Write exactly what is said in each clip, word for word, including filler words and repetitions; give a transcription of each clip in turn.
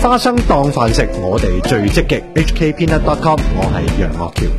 花生當飯食，我哋最積極。H K Peanut dot com， 我係楊岳橋。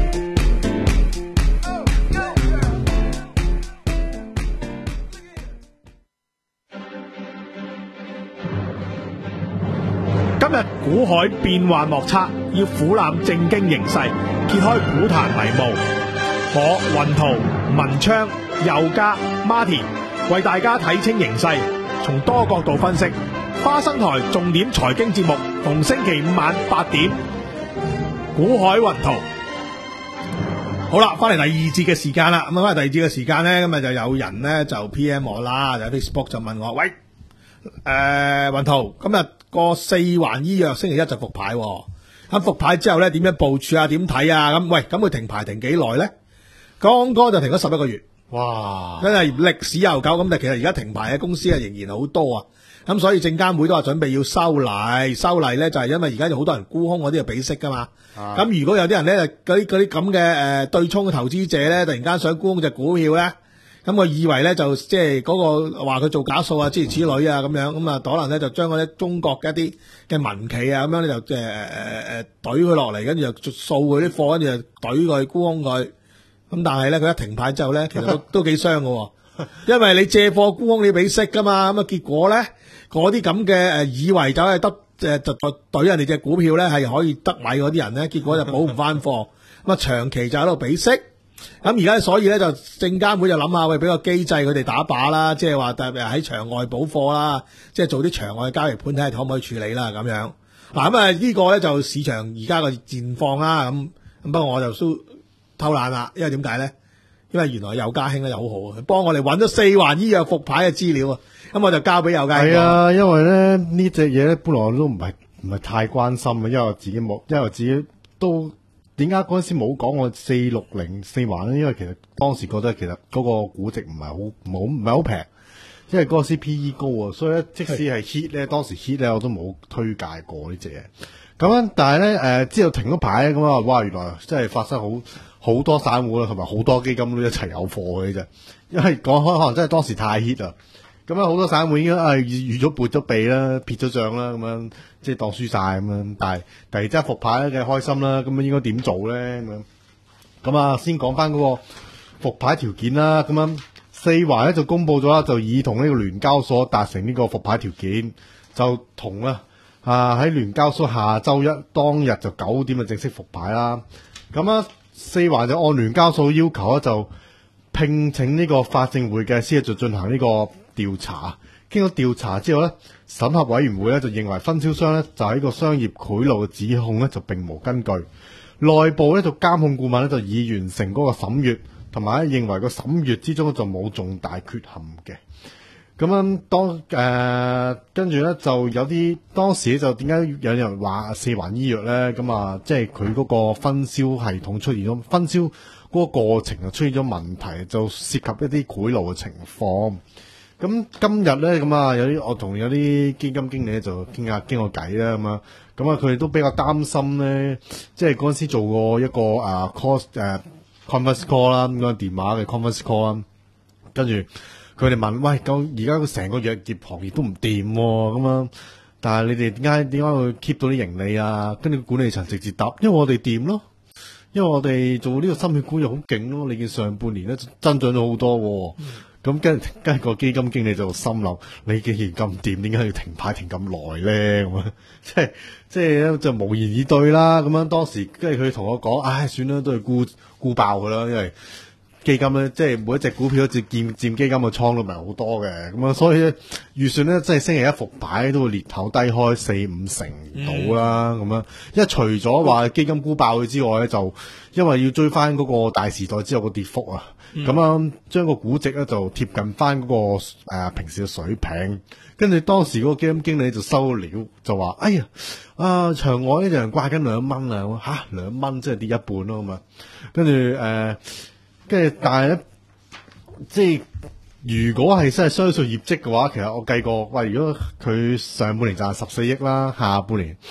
今日股海變幻莫測，要俯瞰正經形勢，揭開股壇迷霧。我雲圖、文昌、佑嘉、Martin 為大家睇清形勢，從多角度分析。花生台重點財經節目，逢星期五晚八點，股海雲圖。好啦，翻嚟第二節嘅時間啦。咁啊，翻嚟第二節嘅時間咧，今日就有人咧就 P M 我啦，就 Facebook 就問我，喂，誒、呃，雲圖，今日個四環醫藥星期一就復牌，咁復牌之後咧，點樣部署啊？點睇啊？咁喂，咁佢停牌停幾耐咧？剛剛就停咗十一個月，哇！真係歷史悠久。咁但其實而家停牌嘅公司啊，仍然好多啊。咁所以證監會都話準備要修例，修例咧就係因為而家有好多人沽空嗰啲就俾息噶嘛。咁、啊、如果有啲人咧，嗰啲嗰啲咁嘅誒對沖嘅投資者咧，突然間想沽空隻股票咧，咁我以為咧就即係嗰個話佢做假數啊，諸如此類啊咁樣，咁啊可能咧就將嗰啲中國嘅一啲嘅民企啊咁樣咧就誒誒誒懟佢落嚟，跟住就掃佢啲貨，跟住就懟佢沽空佢。咁但係咧佢一停牌之後咧，其實都都幾傷㗎，因為你借貨沽空你俾息噶嘛，咁啊結果咧。嗰啲咁嘅誒以為就係得誒就懟人哋隻股票咧係可以得米嗰啲人咧，結果就補唔翻貨，咁啊長期就喺度俾息。咁而家所以咧就證監會就諗下，喂俾個機制佢哋打靶啦，即係話特別喺場外補貨啦，即係做啲場外交易盤睇下可唔可以處理啦咁樣。嗱咁啊呢個咧就市場而家個現況啦，咁咁不過我就都偷懶啦，因為點解咧？因為原來佑嘉興咧又好好，佢幫我哋揾咗四環醫藥復牌嘅資料啊。咁我就交俾佑嘉。 係啊，因為咧呢隻嘢咧，本來我都唔係唔係太關心嘅，因為我自己冇，因為我自己都點解嗰陣時冇講我四六零四環咧？因為其實當時覺得其實嗰個估值唔係好冇唔係好平，因為嗰個 C P E 高啊，所以咧即使係 hit 咧，當時 hit 咧我都冇推介過呢隻嘢。咁樣但係咧誒，之後停咗牌咁啊，哇！原來真係發生好好多散戶啦，同埋好多基金都一齊有貨嘅啫。因為講開可能真係當時太 hit 啦。咁啊，好多散戶已經啊預預咗撥咗備啦，撇咗帳啦，咁樣即係當輸晒咁樣。但係突然之間復牌咧，梗係開心啦。咁啊，應該點做咧？咁樣咁啊，先講翻嗰個復牌條件啦。咁樣四環咧就公佈咗啦，就已同呢個聯交所達成呢個復牌條件，就同啊啊喺聯交所下週一當日就九點就正式復牌啦。咁啊，四環就按聯交所要求咧，就聘請呢個法證會計師就進行呢個調查。經過調查之後咧，審核委員會咧就認為分銷商咧就喺個商業賄賂嘅指控咧就並無根據。內部咧就監控顧問咧就已完成嗰個審閱，同埋咧認為個審閱之中就冇重大缺陷嘅。咁樣當誒跟住咧就有啲當時就點解有人話四環醫藥咧？咁啊，即係佢嗰個分銷系統出現咗分銷嗰個過程就出現咗問題，就涉及一啲賄賂嘅情況。咁今日咧咁啊，有啲我同有啲基金經理就傾下傾個偈啦咁啊，咁啊佢哋都比較擔心咧，即係嗰陣時做過一個啊 call 誒 conference call 啦，咁個電話嘅 conference call 啦，跟住佢哋問喂，咁而家個成個藥業行業都唔掂咁啊，但係你哋點解點解會 keep 到啲盈利啊？跟住管理層直接答，因為我哋掂咯，因為我哋做呢個心血管又好勁咯，你見上半年咧增長咗好多喎。嗯咁跟跟個基金經理就心諗，你既然咁掂，點解要停牌停咁耐咧？咁啊，即係即係就無言以對啦。咁樣當時跟住佢同我講，唉，算啦，都係沽沽爆佢啦，因為基金咧，即係每一隻股票都佔佔基金嘅倉都唔係好多嘅。咁啊，所以咧預算咧，即係星期一復牌都會裂口低開四五成到啦。咁、嗯、樣，因為除咗話基金沽爆佢之外咧，就因為要追翻嗰個大時代之後個跌幅啊。咁、嗯、啊，將個估值咧就貼近翻嗰、那個誒、呃、平時嘅水平，跟住當時嗰個基金經理就收料，就話：哎呀，啊場外呢有人掛緊兩蚊啊，吓兩蚊即係跌一半咯咁啊。跟住誒，跟住但係咧，即係如果係真係相信業績嘅話，其實我計過，喂，如果佢上半年賺十四億啦，下半年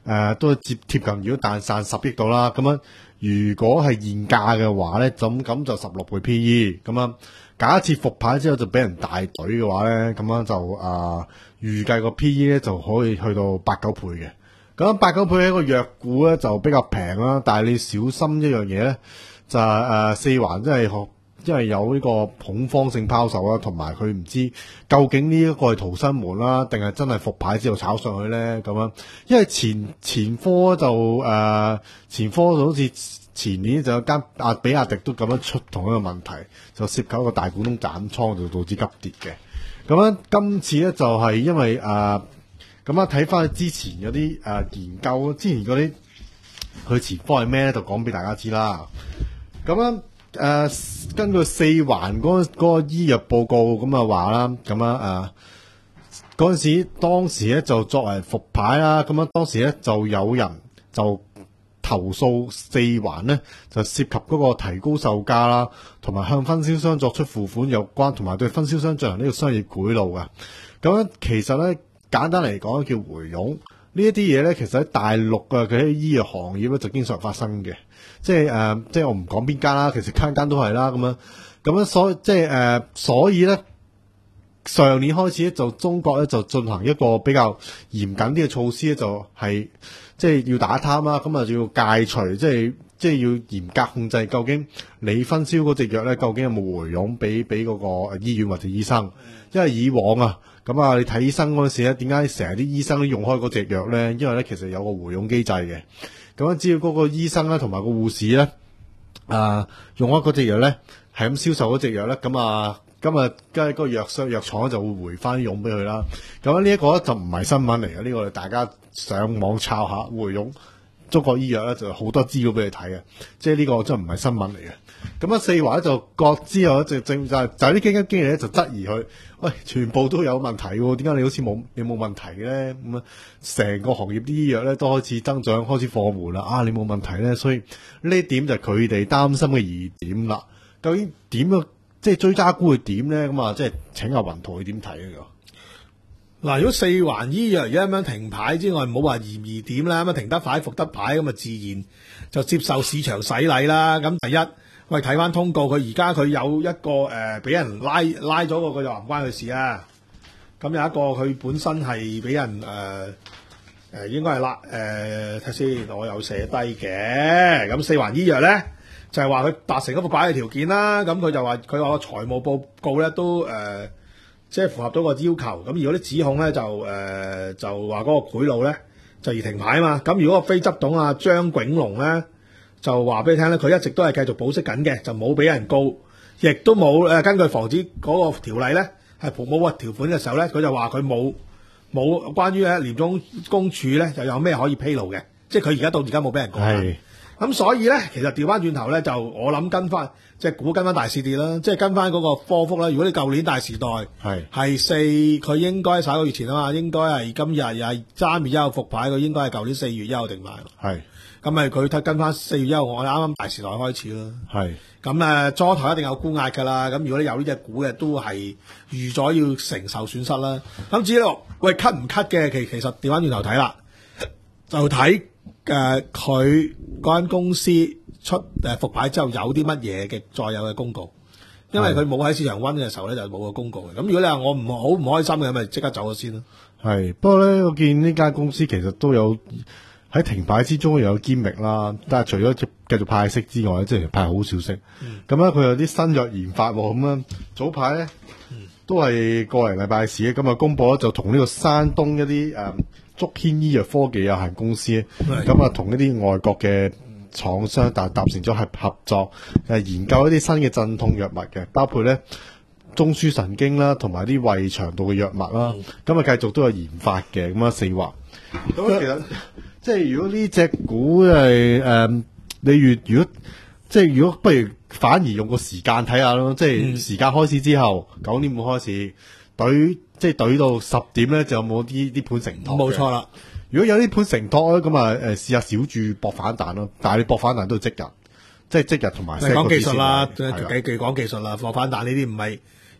誒都接貼近，如果彈散十億度啦，咁樣如果係現價嘅話咧，咁咁就十六倍 P E， 咁樣假設復牌之後就俾人大隊嘅話咧，咁樣就誒、呃、預計個 P E 咧就可以去到八九倍嘅。咁八九倍一個弱股咧就比較平啦，但係你小心一樣嘢咧，就係、是、誒、呃、四環真係學。因為有呢個恐慌性拋售啦，同埋佢唔知究竟呢一個係逃生門啦，定係真係復牌之後炒上去咧咁樣。因為前前科就誒、呃、前科就好似前年就有間阿比亞迪都咁樣出同一個問題，就涉及一個大股東斬倉，就導致急跌嘅。咁樣今次咧就係因為誒咁啊睇翻之前嗰啲誒研究，之前嗰啲佢前科係咩咧，就講俾大家知啦。咁樣。誒、呃，根據四環嗰嗰個醫藥報告咁啊話啦，咁啊誒嗰陣時當時咧就作為復牌啦，咁樣當時咧就有人就投訴四環咧就涉及嗰個提高售價啦，同埋向分銷商作出付款有關，同埋對分銷商進行呢個商業賄賂噶。咁樣其實咧簡單嚟講叫回佣。呢一啲嘢咧，其實喺大陸嘅佢啲醫藥行業咧就經常發生嘅，即係誒、呃，即係我唔講邊間啦，其實間間都係啦，咁樣咁樣所即係誒、呃，所以咧上年開始咧就中國咧就進行一個比較嚴謹啲嘅措施咧，就係、是、即係要打貪啦，咁啊要戒除，即係即係要嚴格控制，究竟你分銷嗰隻藥咧，究竟有冇回佣俾俾嗰個醫院或者醫生？因為以往啊。咁啊，你睇醫生嗰陣時咧，點解成日啲醫生都用開嗰隻藥咧？因為咧，其實有個回佣機制嘅。咁樣只要嗰個醫生咧同埋個護士咧，啊、呃、用開嗰隻藥咧，係咁銷售嗰隻藥咧，咁啊，今日跟住嗰個藥商藥廠就會回翻佣俾佢啦。咁呢一個咧就唔係新聞嚟嘅，呢、這個大家上網抄下回佣。中國醫藥咧就好多資料俾你睇嘅，即係呢個真係唔係新聞嚟嘅。咁啊四環咧就各之後就正就係就係啲基金經理咧就質疑佢，喂，全部都有問題喎，點解你好似冇你冇問題嘅咧？咁啊成個行業啲醫藥咧都開始增長，開始放緩啦。啊，你冇問題咧，所以呢點就係佢哋擔心嘅疑點啦。究竟點樣即係追加股會點咧？咁啊，即係請阿雲圖佢點睇呢個？ 嗱，如果四環醫藥而家咁樣停牌之外，唔好話疑唔疑點啦，咁啊停得牌復得牌，咁啊自然就接受市場洗禮啦。咁第一，喂睇翻通告，佢而家佢有一個誒俾、呃、人拉拉咗個，佢就話唔關佢事啊。咁有一個佢本身係俾人誒誒、呃、應該係拉誒睇先，我有寫低嘅。咁四環醫藥咧就係話佢達成嗰個擺嘅條件啦。咁佢就話佢話個財務報告咧都誒。呃即係符合到個要求，咁如果啲指控咧就誒、呃、就話嗰個賄賂咧就而停牌啊嘛，咁如果個非執董啊張炳龍咧就話俾你聽咧，佢一直都係繼續保釋緊嘅，就冇俾人告，亦都冇誒根據防止嗰個條例咧係冇冇條款嘅時候咧，佢就話佢冇冇關於咧廉政公署咧又有咩可以披露嘅，即係佢而家到而家冇俾人告。係。咁所以咧，其實調翻轉頭咧，就我諗跟翻，即係估跟翻大市跌啦，即係跟翻嗰個科幅啦。如果你舊年大時代係係四，佢應該十一個月前啊嘛，應該係今日又係三月一號復牌，佢應該係舊年四月一號定牌。係咁咪佢睇跟翻四月一號，我哋啱啱大時代開始啦。係咁誒，初頭一定有沽壓㗎啦。咁如果你有呢隻股嘅，都係預咗要承受損失啦。咁至於話喂 cut 唔 cut 嘅，其其實調翻轉頭睇啦，就睇。誒佢嗰間公司出誒復牌之後有啲乜嘢嘅再有嘅公告，因為佢冇喺市場溫嘅時候咧就冇個公告嘅。咁如果你話我唔好唔開心嘅，咪即刻走咗先咯。係，不過咧我見呢間公司其實都有喺停牌之中又有堅力啦，但係除咗繼續派息之外，即係派好消息。咁咧佢有啲新藥研發喎，咁樣早排咧、嗯、都係個零禮拜事，咁啊公佈咗就同呢個山東一啲誒。嗯竹軒醫藥科技有限公司，咁啊同一啲外國嘅廠商達達成咗合合作，誒研究一啲新嘅鎮痛藥物嘅，包括咧中樞神經啦，同埋啲胃腸道嘅藥物啦，咁啊繼續都有研發嘅，咁啊四環。咁其實即係如果呢隻股係誒，你越如果即係如果不如反而用個時間睇下咯，即係時間開始之後，九、嗯、點半開始懟。即係懟到十點咧，就有冇啲啲盤承托？冇錯啦。如果有啲盤承托咧，咁啊誒試下小注搏反彈咯。但係你搏反彈都要即日，即係即日同埋。講技術啦，幾句講技術啦，搏反彈呢啲唔係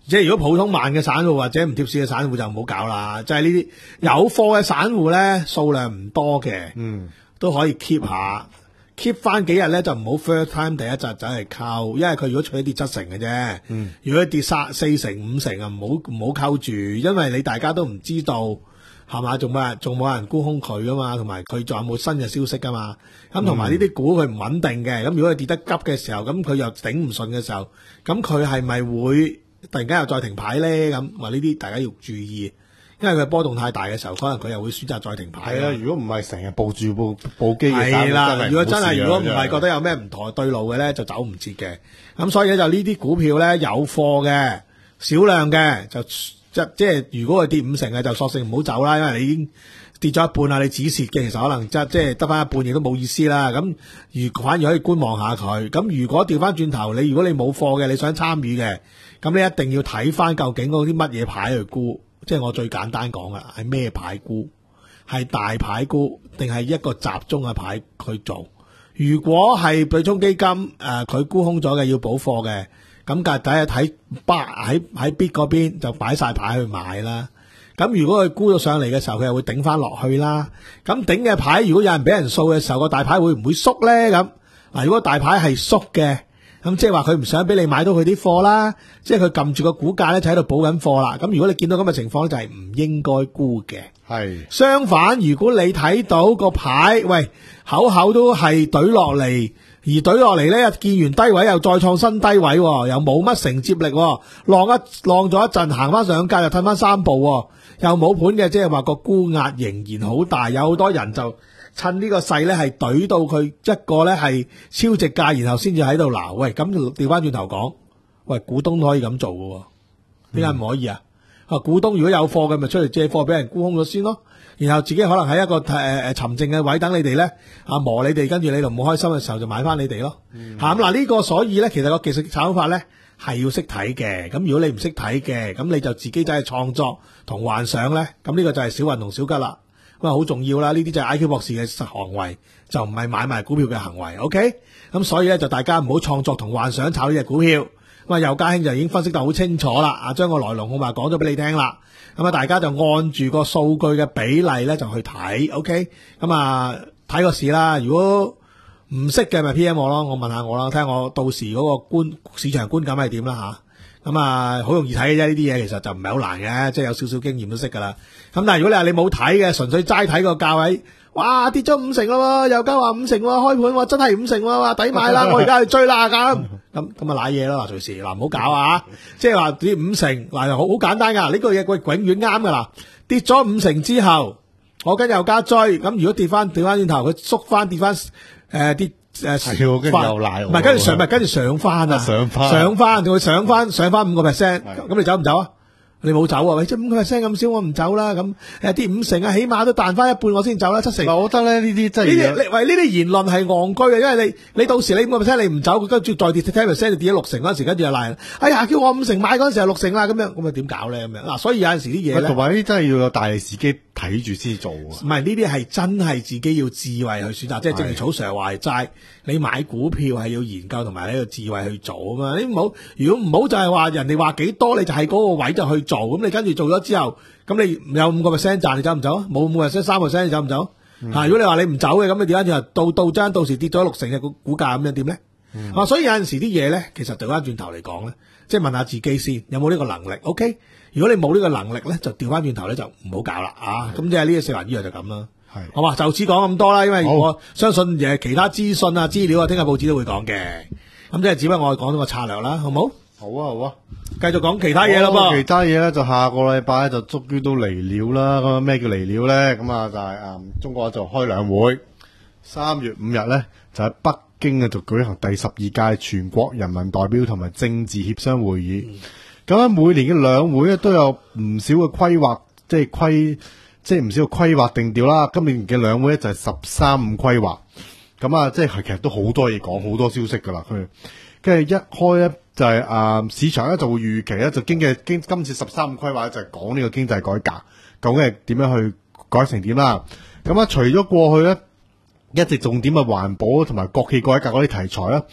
即係如果普通慢嘅散戶或者唔貼市嘅散戶就唔好搞啦。即係呢啲有貨嘅散戶咧，數量唔多嘅， 嗯， 都可以 keep 下。keep 翻幾日咧就唔好 first time 第一隻走嚟溝，因為佢如果取一跌七成嘅啫， 嗯， 如果跌三四成五成啊，唔好唔好溝住，因為你大家都唔知道係嘛，仲冇人仲冇人沽空佢噶嘛，同埋佢仲有冇新嘅消息噶嘛，咁同埋呢啲股佢唔穩定嘅，咁如果佢跌得急嘅時候，咁佢又頂唔順嘅時候，咁佢係咪會突然間又再停牌咧？咁話呢啲大家要注意。因為佢波動太大嘅時候，可能佢又會選擇再停牌。 係啊，如果唔係成日報住報報機嘅， 係啦。如果真係如果唔係覺得有有咩唔妥對路嘅咧，就走唔切嘅。咁所以咧就呢啲股票咧有貨嘅少量嘅就即即係如果佢跌五成嘅就索性唔好走啦，因為你已經跌咗一半啦，你止蝕嘅其實可能即即係得翻一半亦都冇意思啦。咁如反而可以觀望下佢。咁如果調翻轉頭，你如果你冇貨嘅，你想參與嘅，咁你一定要睇翻究竟嗰啲乜嘢牌去沽。即係我最簡單講嘅，係咩牌沽？係大牌沽定係一個集中嘅牌去做？如果係對沖基金誒，佢、呃、沽空咗嘅要補貨嘅，咁隔底係睇巴喺喺 bid 嗰邊就擺晒牌去買啦。咁如果佢沽咗上嚟嘅時候，佢又會頂翻落去啦。咁頂嘅牌，如果有人俾人掃嘅時候，個大牌會唔會縮咧？咁嗱，如果大牌係縮嘅。咁即係話佢唔想俾你買到佢啲貨啦，即係佢撳住個股價咧就喺度補緊貨啦。咁如果你見到咁嘅情況咧，就係唔應該沽嘅。係相反，如果你睇到個牌，喂口口都係懟落嚟，而懟落嚟咧，見完低位又再創新低位，又冇乜承接力，浪一浪咗一陣，行翻上價又褪翻三步，又冇盤嘅，即係話個沽壓仍然好大，有好多人就趁呢個勢咧，係懟到佢一個咧係超值價，然後先至喺度鬧。喂，咁調翻轉頭講，喂，股東都可以咁做嘅，點解唔可以啊？啊，股東如果有貨嘅，咪出嚟借貨俾人沽空咗先咯。然後自己可能喺一個誒誒沉靜嘅位等你哋咧，啊磨你哋，跟住你就唔好開心嘅時候就買翻你哋咯。吓咁嗱，呢個所以咧，其實個技術炒法咧係要識睇嘅。咁如果你唔識睇嘅，咁你就自己走去創作同幻想咧，咁呢個就係小運同小吉啦。咁啊，好重要啦！呢啲就係 I Q 博士嘅行為，就唔係買賣股票嘅行為。OK，咁所以咧就大家唔好創作同幻想炒呢隻股票。咁啊，尤家興就已經分析得好清楚啦，啊，將個來龍去脈講咗俾你聽啦。咁啊，大家就按住個數據嘅比例咧就去睇。OK，咁啊睇個市啦。如果唔識嘅咪 P M 我咯，我問下我啦，睇下我到時嗰個觀市場觀感係點啦吓。咁啊，好容易睇嘅啫，呢啲嘢其實就唔係好難嘅，即係有少少經驗都識噶啦。咁但係如果你話你冇睇嘅，純粹齋睇個價位，哇跌咗五成咯，又加話五成喎，開盤真係五成喎，話抵買啦，我而家去追啦咁，咁咁啊瀨嘢咯，嗱隨時嗱唔好搞啊，即係話跌五成嗱，好好簡單噶，呢個嘢佢永遠啱噶啦，跌咗五成之後，我跟又加追，咁如果跌翻跌翻轉頭，佢縮翻跌翻誒跌。誒， 係跟住又賴， 唔係跟住上，唔係跟住上翻啊， 上翻， 上翻，佢上翻，上翻五個 percent，咁你走唔走啊？你冇走啊？喂，即係五個 percent 咁少，我唔走啦。咁誒，跌五成啊，起碼都彈翻一半，我先走啦。七成， 我覺得咧呢啲真係呢啲，喂呢啲言論係戇居嘅，因為你你到時你五個 percent 你唔走，跟住再跌 ten percent，你跌咗六成嗰陣時，跟住又賴，哎呀，叫我五成買嗰陣時係六成啦，咁樣咁啊點搞咧？咁樣嗱，所以有陣時啲嘢咧， 同埋呢啲真係要有大力時機睇住先做。唔係呢啲係真係自己要智慧去選擇，即係正如草 Sir 話齋，你買股票係要研究同埋你要智慧去做啊嘛。你唔好，如果唔好就係話人哋話幾多，你就係嗰個位就去做，咁你跟住做咗之後，咁你有五個 percent 賺，你走唔走啊？冇五個 percent，三個 percent，你走唔走？吓、嗯，如果你話你唔走嘅，咁你點解就到到真到時跌咗六成嘅股股價咁樣點咧？嗯、啊，所以有陣時啲嘢咧，其實調翻轉頭嚟講咧，即係問下自己先，有冇呢個能力 ？OK，如果你冇呢個能力咧，就調翻轉頭咧就唔好搞啦啊！咁即係呢個四環醫藥就咁啦。係，好嘛，就此講咁多啦，因為我相信誒其他資訊啊、資料啊，聽日報紙都會講嘅。咁即係只不過我講咗個策略啦，好唔好？ 好啊，好啊， 繼續講其他嘢咯噃。 其他嘢咧就下個禮拜就終於都嚟了啦。咁咩叫嚟了咧？咁啊就係、是、誒、嗯，中國就開兩會。三月五日咧就喺北京啊就舉行第十二屆全國人民代表同埋政治協商會議。咁、嗯、喺每年嘅兩會咧都有唔少嘅規劃，即係規，即係唔少嘅規劃定調啦。今年嘅兩會咧就係十三五規劃。咁啊，即係其實都好多嘢講，好多消息噶啦。佢跟住一開咧。就係、是、啊、呃，市場咧就會預期咧就經濟經今次十三五規劃就係講呢個經濟改革，究竟係點樣去改成點啦？咁啊，除咗過去咧一直重點嘅環保同埋國企改革嗰啲題材啦，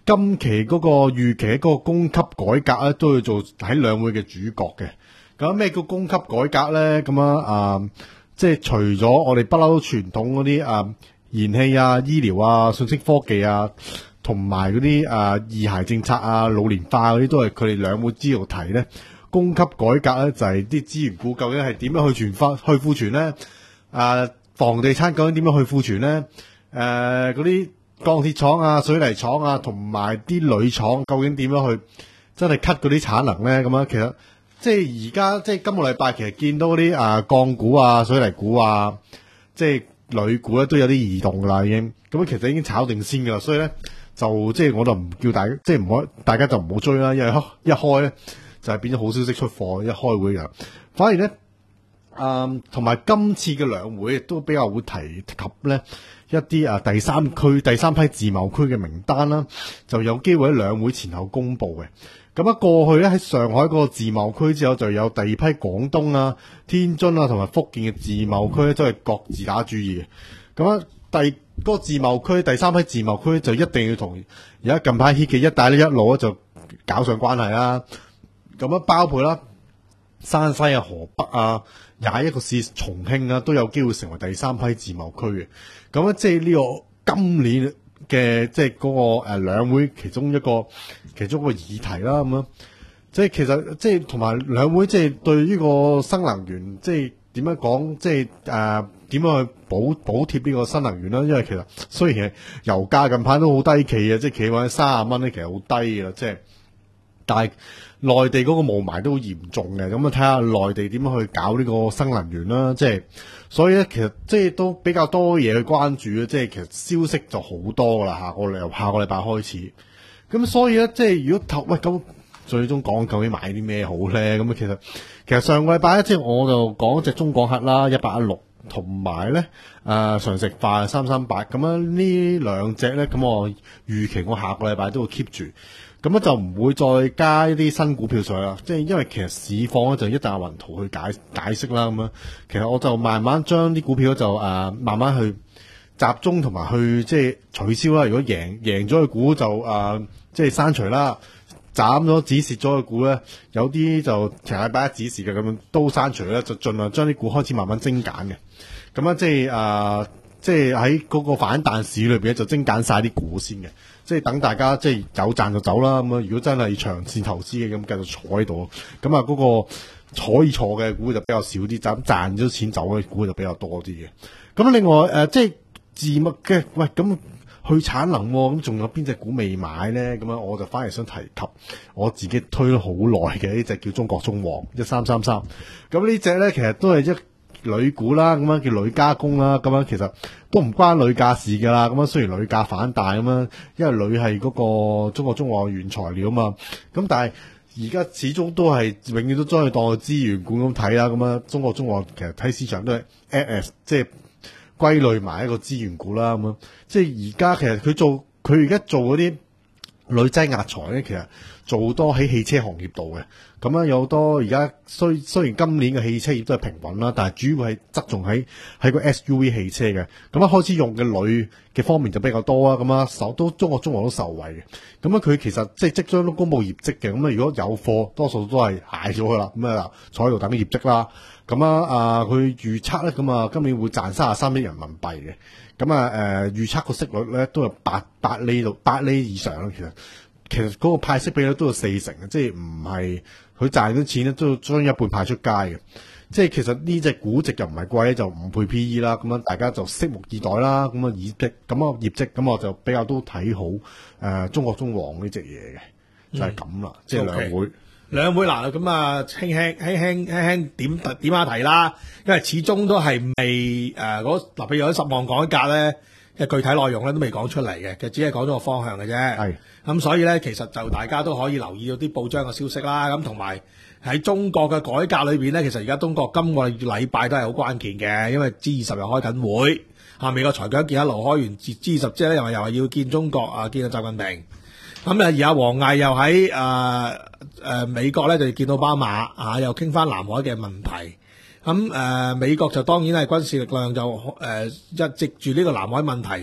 今期嗰個預期嗰個供給改革咧，都要做喺兩會嘅主角嘅。咁咩叫供給改革咧？咁啊啊，即係除咗我哋不嬲傳統嗰啲啊燃氣啊、醫療啊、信息科技啊，同埋嗰啲啊二孩政策啊、老年化嗰啲，都係佢哋兩會之後提咧。供給改革咧就係啲資源股究竟係點樣去存翻去庫存咧？啊，房地產究竟點樣去庫存咧？誒嗰啲鋼鐵廠啊、水泥廠啊，同埋啲鋁廠究竟點樣去真係 cut 嗰啲產能咧？咁樣其實即係而家即係今個禮拜其實見到嗰啲啊鋼股啊、水泥股啊，即係鋁股咧都有啲異動噶啦，已經咁其實已經炒定先噶啦，所以咧就即係我就唔叫大家即係唔好大家就唔好追啦，因為一開咧就係變咗好消息出貨，一開會嘅，反而咧。誒同埋今次嘅兩會都比較會提及咧一啲啊第三區第三批自貿區嘅名單啦，就有機會喺兩會前後公佈嘅。咁啊過去咧喺上海嗰個自貿區之後，就有第二批廣東啊、天津啊同埋福建嘅自貿區咧，都係各自打主意嘅。咁啊第嗰、那個自貿區第三批自貿區就一定要同而家近排 hit 嘅一帶呢一路咧就搞上關係啦。咁啊包括啦山西啊、河北啊。廿一個市重慶啊，都有機會成為第三批自貿區嘅。咁咧，即係呢個今年嘅即係嗰個誒兩會其中一個其中一個議題啦。咁樣，即係其實即係同埋兩會即係對呢個新能源即係點樣講，即係誒點樣去補補貼呢個新能源啦。因為其實雖然係油價近排都好低企啊，即係企穩三十蚊咧，其實好低嘅啦，即係。但係內地嗰個霧霾都好嚴重嘅，咁啊睇下內地點樣去搞呢個新能源啦，即係所以咧其實即係都比較多嘢去關注嘅，即係其實消息就好多噶啦，下個禮下個禮拜開始，咁所以咧即係如果投喂咁最終講究竟買啲咩好咧？咁啊其實其實上個禮拜咧即係我就講隻中廣核啦，一八一六同埋咧誒長石化三三八，咁啊呢兩隻咧咁我預期我下個禮拜都會 keep 住。咁咧就唔會再加一啲新股票上去啦，即係因為其實市況咧就一大雲圖去解解釋啦咁樣。其實我就慢慢將啲股票就誒、呃、慢慢去集中同埋去即係取消啦。如果贏贏咗嘅股就誒、呃、即係刪除啦，斬咗止蝕咗嘅股咧，有啲就成禮拜一止蝕嘅咁樣都刪除啦，就盡量將啲股開始慢慢精簡嘅。咁啊即係誒、呃、即係喺嗰個反彈市裏邊咧就精簡晒啲股先嘅。即係等大家即係有賺就走啦，咁啊如果真係長線投資嘅咁繼續坐喺度，咁啊嗰個可以坐嘅股就比較少啲，賺賺咗錢走嘅股就比較多啲嘅。咁另外誒、呃、即係自貿嘅，喂咁去產能咁，仲有邊隻股未買咧？咁樣我就反而想提及我自己推咗好耐嘅呢隻叫中國中旺一三三三，咁呢隻咧其實都係一鋁股啦，咁樣叫鋁加工啦，咁樣其實都唔關鋁價事噶啦。咁樣雖然鋁價反彈咁樣，因為鋁係嗰個中國中旺原材料啊嘛。咁但係而家始終都係永遠都將佢當個資源股咁睇啦。咁樣中國中旺其實睇市場都係 as 即係歸類埋一個資源股啦。咁樣即係而家其實佢做佢而家做嗰啲鋁製壓材咧，其實做多喺汽車行業度嘅。咁樣有好多而家雖雖然今年嘅汽車業都係平穩啦，但係主要係側重喺喺個 S U V 汽車嘅。咁樣開始用嘅鋁嘅方面就比較多啊。咁啊受都中國中旺都受惠嘅。咁啊佢其實即係即將都公布業績嘅。咁啊如果有貨，多數都係捱咗佢啦。咁啊坐喺度等業績啦。咁啊啊佢預測咧，咁啊今年會賺三十三億人民幣嘅。咁啊誒預測個息率咧都係八八厘到八厘以上啦。其實其實嗰個派息比率都有四成嘅，即係唔係。佢賺咗錢咧，都將一半派出街嘅，即係其實呢隻估值又唔係貴，就五倍 P E 啦，咁樣大家就拭目以待啦。咁啊業績，咁啊業績，咁我就比較都睇好誒、呃、中國中旺呢隻嘢嘅，就係咁啦。即係兩會， 兩會嗱，咁啊輕輕輕輕輕輕點點下題啦，因為始終都係未誒嗰嗱，譬如嗰十項改革咧嘅具體內容咧都未講出嚟嘅，其實只係講咗個方向嘅啫。係。咁所以咧，其實就大家都可以留意到啲報章嘅消息啦。咁同埋喺中國嘅改革裏邊咧，其實而家中國今個禮拜都係好關鍵嘅，因為 G 二十又開緊會，啊美國財長見一路開完 G 二十之後咧，又話又係要見中國啊，見到習近平。咁啊而家王毅又喺誒誒美國咧就見到巴馬啊，又傾翻南海嘅問題。咁誒、呃、美國就當然係軍事力量就誒一藉住呢個南海問題。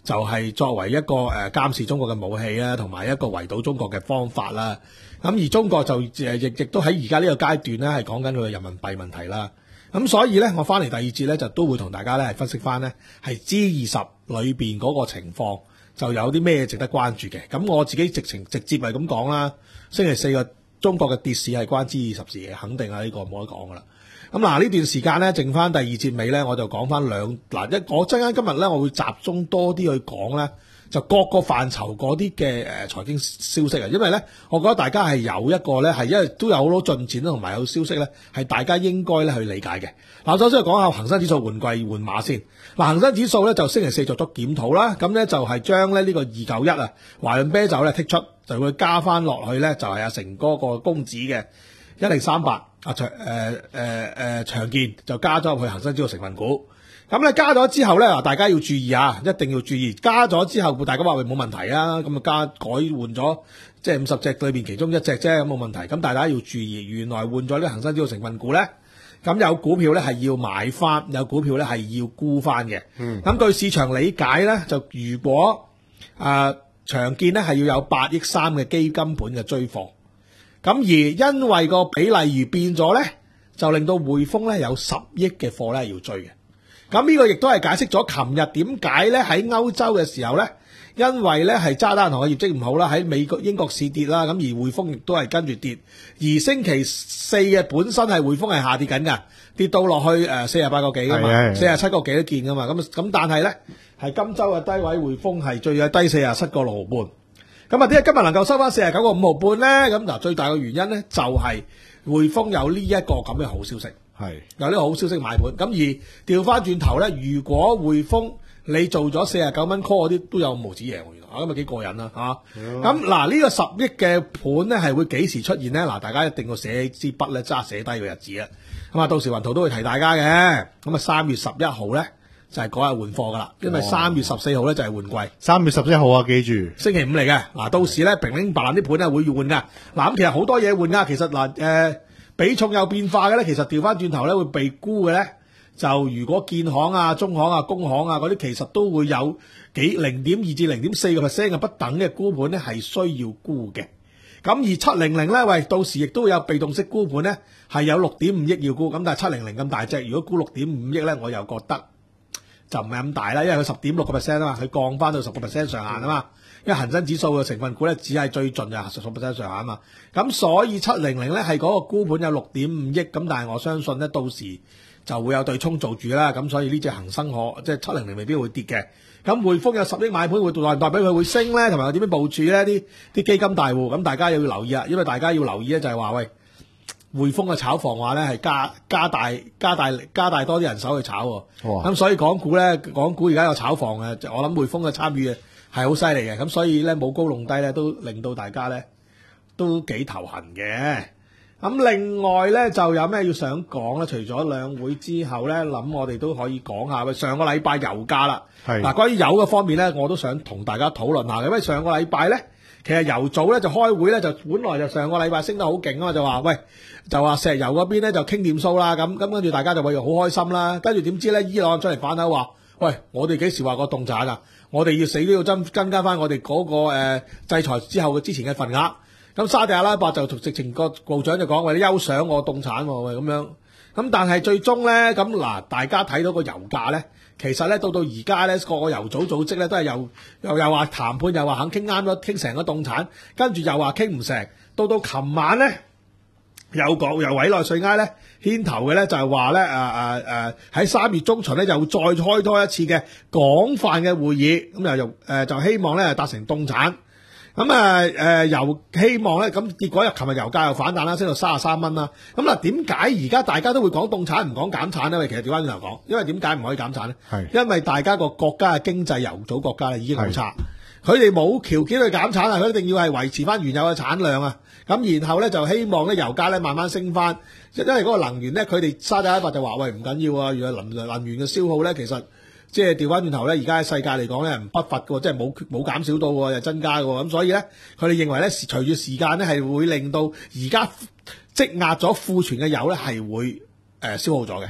就係作為一個誒監視中國嘅武器啦，同埋一個圍堵中國嘅方法啦。咁而中國就誒亦亦都喺而家呢個階段咧，係講緊佢嘅人民幣問題啦。咁所以咧，我翻嚟第二節咧，就都會同大家咧係分析翻咧係 G 二十裏邊嗰個情況，就有啲咩值得關注嘅。咁我自己直情直接係咁講啦。星期四嘅中國嘅跌市係關 G 二十事嘅，肯定啊，呢個冇得講噶啦。咁嗱呢段時間咧，剩翻第二節尾咧，我就講翻兩嗱一，我陣間今日咧，我會集中多啲去講咧，就各個範疇嗰啲嘅誒財經消息啊，因為咧，我覺得大家係有一個咧係因為都有好多進展啦，同埋有消息咧係大家應該咧去理解嘅。嗱，首先講下恒生指數換季換馬先。嗱，恒生指數咧就星期四作咗檢討啦，咁咧就係將咧呢個二九一啊華潤啤酒咧剔出，就會加翻落去咧就係阿成哥個公子嘅一零三八啊長誒誒誒長健就加咗入去恒生指數成分股。咁咧加咗之後咧，嗱大家要注意啊，一定要注意。加咗之後，大家話喂冇問題啊，咁啊加改換咗即係五十隻裏邊其中一隻啫，咁冇問題。咁大家要注意，原來換咗呢恒生指數成分股咧，咁有股票咧係要買翻，有股票咧係要沽翻嘅。嗯。咁據市場理解咧，就如果啊、呃、長健咧係要有八億三嘅基金盤嘅追貨，咁而因為個比例而變咗咧，就令到匯豐咧有十億嘅貨咧要追嘅。咁呢個亦都係解釋咗琴日點解咧喺歐洲嘅時候咧，因為咧係渣打銀行嘅業績唔好啦，喺美國英國市跌啦，咁而匯豐亦都係跟住跌。而星期四嘅本身係匯豐係下跌緊㗎，跌到落去誒四十八個幾㗎嘛，四十七個幾都見㗎嘛。咁咁但係咧係今週嘅低位匯豐係最低四十七個六毫半。咁啊點解今日能夠收翻四十九個五毫半咧？咁嗱最大嘅原因咧就係匯豐有呢一個咁嘅好消息。係有呢個好消息買盤，咁而調翻轉頭咧，如果匯豐你做咗四十九蚊 call 嗰啲都有五毫子贏喎，原來咁咪幾過癮啦嚇！咁嗱呢個十億嘅盤咧係會幾時出現咧？嗱，大家一定要寫支筆咧，揸寫低個日子啦。咁啊，到時雲圖都會提大家嘅。咁啊，三月十一號咧就係嗰日換貨噶啦，因為三月十四號咧就係換季。 三月十一號啊，記住星期五嚟嘅。嗱，到時咧平零白爛啲盤咧會要換噶。嗱咁其實好多嘢換噶，其實嗱誒。呃比重有變化嘅咧，其實調翻轉頭咧會被沽嘅咧，就如果建行啊、中行啊、工行啊嗰啲，其實都會有幾零點二至零點四個 percent 嘅不等嘅沽盤咧，係需要沽嘅。咁而七零零咧，喂，到時亦都有被動式沽盤咧，係有六點五億要沽。咁但係七零零咁大隻，如果沽六點五億咧，我又覺得就唔係咁大啦，因為佢十點六個 percent 啊嘛，佢降翻到十個 percent 上限啊嘛。因為恒生指數嘅成分股咧，只係最盡就十個 percent 上限啊嘛，咁所以七零零咧係嗰個沽盤有六點五億，咁但係我相信咧到時就會有對沖做住啦，咁所以呢隻恒生可即係七零零未必會跌嘅。咁匯豐有十億買盤會代唔代表佢會升咧，同埋有點樣部署咧？啲啲基金大戶咁大家要留意啊，因為大家要留意咧就係話喂，匯豐嘅炒房話咧係加加大加大加大多啲人手去炒喎，咁所以港股咧港股而家有炒房嘅，我諗匯豐嘅參與係好犀利嘅，咁所以咧冇高弄低咧，都令到大家咧都幾頭痕嘅。咁另外咧就有咩要想講咧？除咗兩會之後咧，諗我哋都可以講下。喂，上個禮拜油價啦，嗱，關於油嘅方面咧，我都想同大家討論下嘅。因為上個禮拜咧，其實油組咧就開會咧，就本來就上個禮拜升得好勁啊嘛，就話喂，就話石油嗰邊咧就傾掂數啦，咁咁跟住大家就話好開心啦。跟住點知咧，伊朗出嚟反口話，喂，我哋幾時話過凍產啊？我哋要死都要增增加翻我哋嗰、那個、呃、制裁之後嘅之前嘅份額。咁沙特阿拉伯就直情個部長就講：喂，你休想我凍產喎，喂咁樣。咁但係最終咧，咁嗱，大家睇到個油價咧，其實咧到到而家咧，個個油組組織咧都係又又又話談判，又話肯傾啱咗，傾成個凍產，跟住又話傾唔成。到到琴晚咧，又講由委內瑞拉咧牽頭嘅咧就係話咧誒誒誒喺三月中旬咧又再開多一次嘅廣泛嘅會議，咁又又誒就希望咧達成凍產。咁啊誒油希望咧，咁結果又琴日油價又反彈啦，升到三十三蚊啦。咁嗱，點解而家大家都會講凍產唔講減產咧？其實調翻轉頭講，因為點解唔可以減產咧？係因為大家個國家嘅經濟油組國家咧已經好差，佢哋冇條件去減產啊，佢一定要係維持翻原有嘅產量啊。咁然後咧就希望咧油價咧慢慢升翻，因為嗰個能源咧，佢哋沙特阿拉伯就話喂唔緊要啊，原來能能源嘅消耗咧其實。即係調翻轉頭咧，而家喺世界嚟講咧，唔不乏嘅，即係冇冇減少到喎，又增加嘅喎，咁所以咧，佢哋認為咧，隨住時間咧，係會令到而家積壓咗庫存嘅油咧，係會誒消耗咗嘅。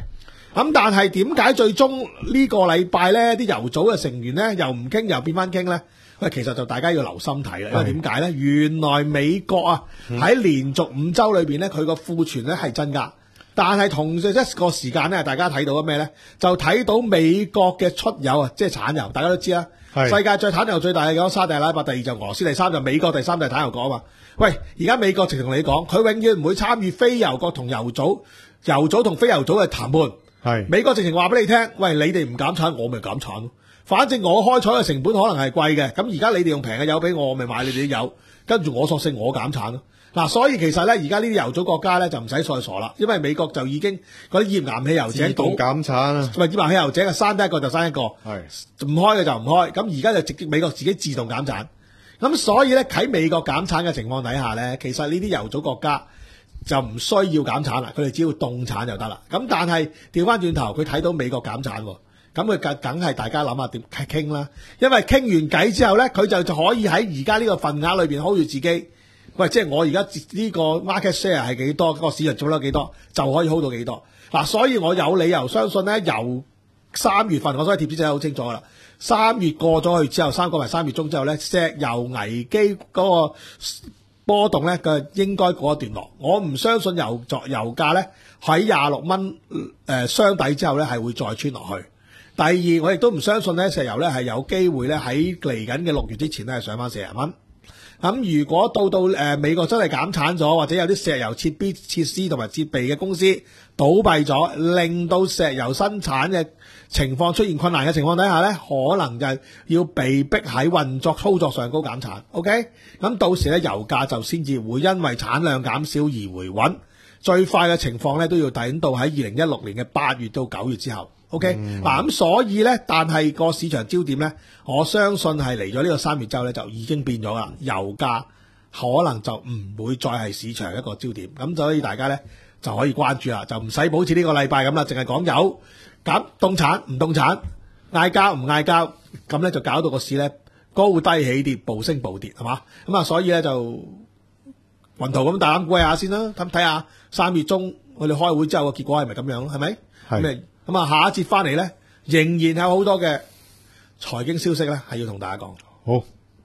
咁但係點解最終呢個禮拜咧啲油組嘅成員咧又唔傾又變翻傾咧？喂，其實就大家要留心睇啦，因為點解咧？原來美國啊喺連續五週裏邊咧，佢個庫存咧係增加，但係同一個時間咧，大家睇到咗咩咧？就睇到美國嘅出油啊，即係產油，大家都知啦。世界最產油最大嘅沙特阿拉伯，第二就俄羅斯，第三就美國，第三就係產油國啊嘛。喂，而家美國直同你講，佢永遠唔會參與非油國同油組、油組同非油組嘅談判。 係美國直情話俾你聽，喂，你哋唔減產，我咪減產咯。反正我開採嘅成本可能係貴嘅，咁而家你哋用平嘅油俾我，我咪買你哋啲油，跟住我索性我減產咯。嗱、啊，所以其實咧，而家呢啲油組國家咧就唔使再傻啦，因為美國就已經嗰啲頁岩氣油井自動減產啊， 唔係頁岩氣油井嘅閂得一個就閂一個， 係唔開嘅就唔開。咁而家就直接美國自己自動減產。咁所以咧喺美國減產嘅情況底下咧，其實呢啲油組國家就唔需要減產啦，佢哋只要凍產就得啦。咁但係調翻轉頭，佢睇到美國減產喎。咁佢梗梗係大家諗下點傾啦，因為傾完偈之後咧，佢就就可以喺而家呢個份額裏邊 hold 住自己。喂，即係我而家呢個 market share 係幾多，個市場做得幾多，就可以 hold 到幾多。嗱、啊，所以我有理由相信咧，由三月份我所以貼紙仔好清楚噶啦。三月過咗去之後，三過埋三月中之後咧，石油危機嗰個波動咧嘅應該過一段落。我唔相信油作油價咧喺廿六蚊誒雙底之後咧係會再穿落去。第二，我亦都唔相信咧，石油咧係有機會咧喺嚟緊嘅六月之前咧係上翻四十蚊。咁如果到到誒、呃、美國真係減產咗，或者有啲石油設備設施同埋設備嘅公司倒閉咗，令到石油生產嘅情況出現困難嘅情況底下咧，可能就係要被逼喺運作操作上高減產。OK， 咁到時咧油價就先至會因為產量減少而回穩。最快嘅情況咧都要等到喺二零一六年嘅八月到九月之後。OK，嗱咁、嗯、所以咧，但係個市場焦點咧，我相信係嚟咗呢個三月之後咧，就已經變咗啦。油價可能就唔會再係市場一個焦點，咁所以大家咧就可以關注啦，就唔使保持呢個禮拜咁啦，淨係講油減凍產唔凍產，嗌交唔嗌交，咁咧就搞到個市咧高低起跌，暴升暴跌，係嘛？咁啊，所以咧就雲圖咁大膽估下先啦，咁睇下三月中我哋開會之後個結果係咪咁樣，係咪？係。咁啊，下一節翻嚟咧，仍然有好多嘅財經消息咧，係要同大家講。 好，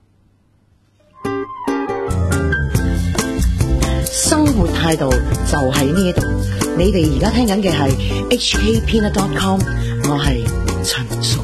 生活態度就喺呢度。你哋而家聽緊嘅係 H K Peanut dot com， 我係陳淑